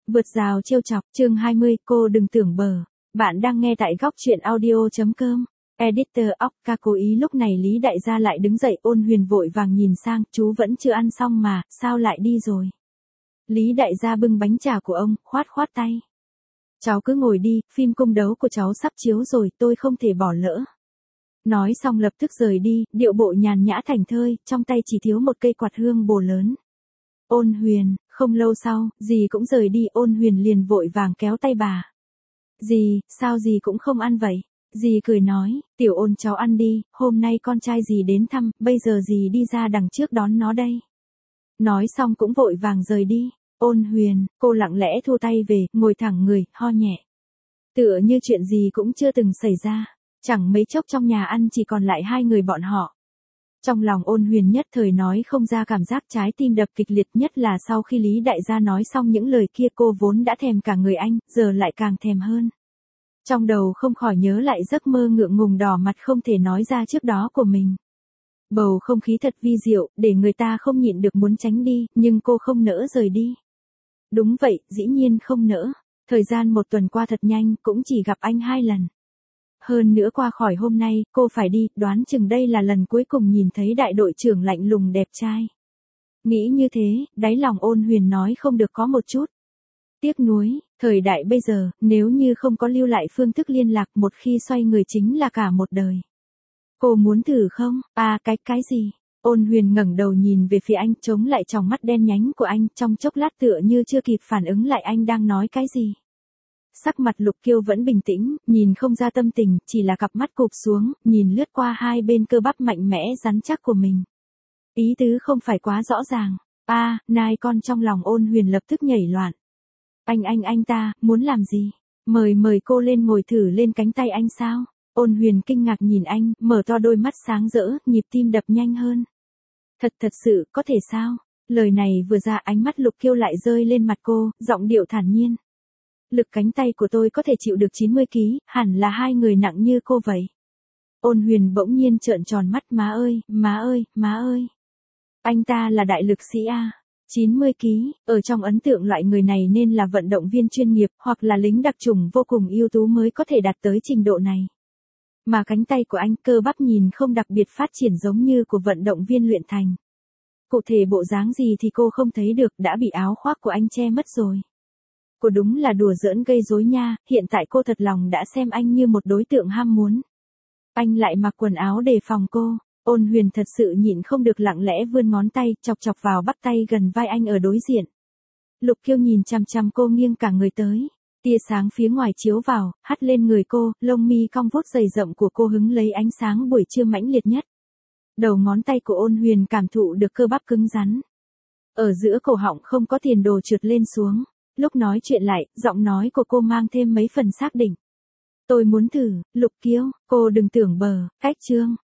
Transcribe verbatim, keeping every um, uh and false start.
Vượt rào trêu chọc, chương hai mươi, cô đừng tưởng bờ. Bạn đang nghe tại góc truyện audio.com. Editor Okka cố ý lúc này Lý Đại Gia lại đứng dậy. Ôn Huyền vội vàng nhìn sang, chú vẫn chưa ăn xong mà, sao lại đi rồi? Lý Đại Gia bưng bánh trà của ông, khoát khoát tay. Cháu cứ ngồi đi, phim cung đấu của cháu sắp chiếu rồi, tôi không thể bỏ lỡ. Nói xong lập tức rời đi, điệu bộ nhàn nhã thảnh thơi, trong tay chỉ thiếu một cây quạt hương bồ lớn. Ôn Huyền, không lâu sau, dì cũng rời đi. Ôn Huyền liền vội vàng kéo tay bà. Dì, sao dì cũng không ăn vậy? Dì cười nói, Tiểu Ôn cháu ăn đi, hôm nay con trai dì đến thăm, bây giờ dì đi ra đằng trước đón nó đây. Nói xong cũng vội vàng rời đi. Ôn Huyền, cô lặng lẽ thu tay về, ngồi thẳng người, ho nhẹ. Tựa như chuyện gì cũng chưa từng xảy ra, chẳng mấy chốc trong nhà ăn chỉ còn lại hai người bọn họ. Trong lòng Ôn Huyền nhất thời nói không ra, cảm giác trái tim đập kịch liệt, nhất là sau khi Lý Đại Gia nói xong những lời kia. Cô vốn đã thèm cả người anh, giờ lại càng thèm hơn. Trong đầu không khỏi nhớ lại giấc mơ ngượng ngùng đỏ mặt không thể nói ra trước đó của mình. Bầu không khí thật vi diệu, để người ta không nhịn được muốn tránh đi, nhưng cô không nỡ rời đi. Đúng vậy, dĩ nhiên không nỡ. Thời gian một tuần qua thật nhanh, cũng chỉ gặp anh hai lần. Hơn nữa qua khỏi hôm nay, cô phải đi, đoán chừng đây là lần cuối cùng nhìn thấy đại đội trưởng lạnh lùng đẹp trai. Nghĩ như thế, đáy lòng Ôn Huyền nói không được có một chút tiếc nuối. Thời đại bây giờ, nếu như không có lưu lại phương thức liên lạc, một khi xoay người chính là cả một đời. Cô muốn thử không? À, cái, cái gì? Ôn Huyền ngẩng đầu nhìn về phía anh, chống lại tròng mắt đen nhánh của anh, trong chốc lát tựa như chưa kịp phản ứng lại anh đang nói cái gì. Sắc mặt Lục Kiêu vẫn bình tĩnh, nhìn không ra tâm tình, chỉ là cặp mắt cụp xuống, nhìn lướt qua hai bên cơ bắp mạnh mẽ rắn chắc của mình. Ý tứ không phải quá rõ ràng. A, à, nai con, trong lòng Ôn Huyền lập tức nhảy loạn. Anh anh anh ta, muốn làm gì? Mời mời cô lên ngồi thử lên cánh tay anh sao? Ôn Huyền kinh ngạc nhìn anh, mở to đôi mắt sáng rỡ, nhịp tim đập nhanh hơn. Thật thật sự, có thể sao? Lời này vừa ra, ánh mắt Lục Kiêu lại rơi lên mặt cô, giọng điệu thản nhiên. Lực cánh tay của tôi có thể chịu được chín mươi ki, hẳn là hai người nặng như cô vậy. Ôn Huyền bỗng nhiên trợn tròn mắt, má ơi, má ơi, má ơi. Anh ta là đại lực sĩ A. chín mươi ki, ở trong ấn tượng loại người này nên là vận động viên chuyên nghiệp, hoặc là lính đặc chủng vô cùng ưu tú mới có thể đạt tới trình độ này. Mà cánh tay của anh, cơ bắp nhìn không đặc biệt phát triển giống như của vận động viên luyện thành. Cụ thể bộ dáng gì thì cô không thấy được, đã bị áo khoác của anh che mất rồi. Cô đúng là đùa giỡn gây rối nha, hiện tại cô thật lòng đã xem anh như một đối tượng ham muốn. Anh lại mặc quần áo đề phòng cô. Ôn Huyền thật sự nhịn không được, lặng lẽ vươn ngón tay, chọc chọc vào bắp tay gần vai anh ở đối diện. Lục Kiêu nhìn chằm chằm cô, nghiêng cả người tới. Tia sáng phía ngoài chiếu vào, hắt lên người cô, lông mi cong vuốt dày rậm của cô hứng lấy ánh sáng buổi trưa mãnh liệt nhất. Đầu ngón tay của Ôn Huyền cảm thụ được cơ bắp cứng rắn. Ở giữa cổ họng không có tiền đồ trượt lên xuống. Lúc nói chuyện lại, giọng nói của cô mang thêm mấy phần xác định. Tôi muốn thử, Lục Kiêu, cô đừng tưởng bờ, cách chương.